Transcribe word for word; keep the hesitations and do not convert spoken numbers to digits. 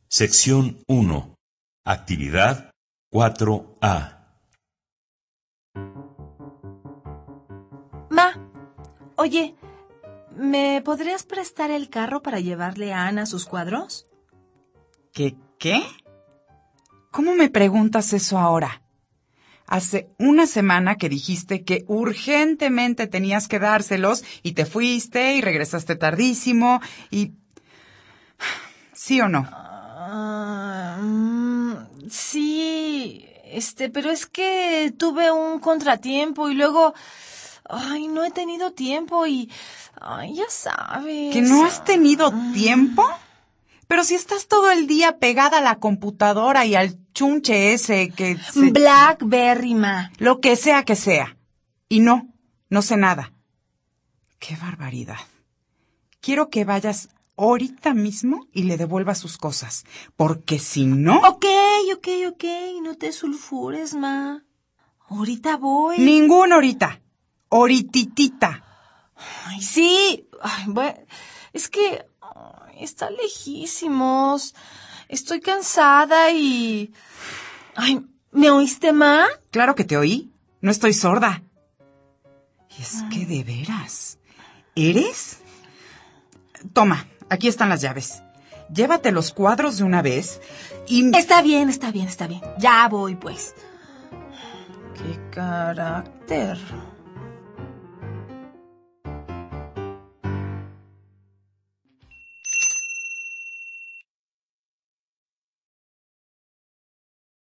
Sección uno. Actividad cuatro A. Ma, oye, ¿me podrías prestar el carro para llevarle a Ana sus cuadros? ¿Qué qué? ¿Cómo me preguntas eso ahora? Hace una semana que dijiste que urgentemente tenías que dárselos y te fuiste y regresaste tardísimo y... ¿Sí o no? Ah, mm, sí, este, pero es que tuve un contratiempo y luego... Ay, no he tenido tiempo y... Ay, ya sabes. ¿Que no has tenido Ah. tiempo? Pero si estás todo el día pegada a la computadora y al chunche ese que se... Blackberry, ma. Lo que sea que sea. Y no, no sé nada. ¡Qué barbaridad! Quiero que vayas ahorita mismo y le devuelvas sus cosas. Porque si no... Ok, ok, ok. No te sulfures, ma. Ahorita voy. Ningún ahorita. Ahorititita. Ay, sí. Ay, bueno, es que... ay, está lejísimos. Estoy cansada y... Ay, ¿me oíste, ma? Claro que te oí. No estoy sorda. Y es que de veras... ¿Eres? Toma, aquí están las llaves. Llévate los cuadros de una vez y... Está bien, está bien, está bien. Ya voy, pues. ¡Qué carácter!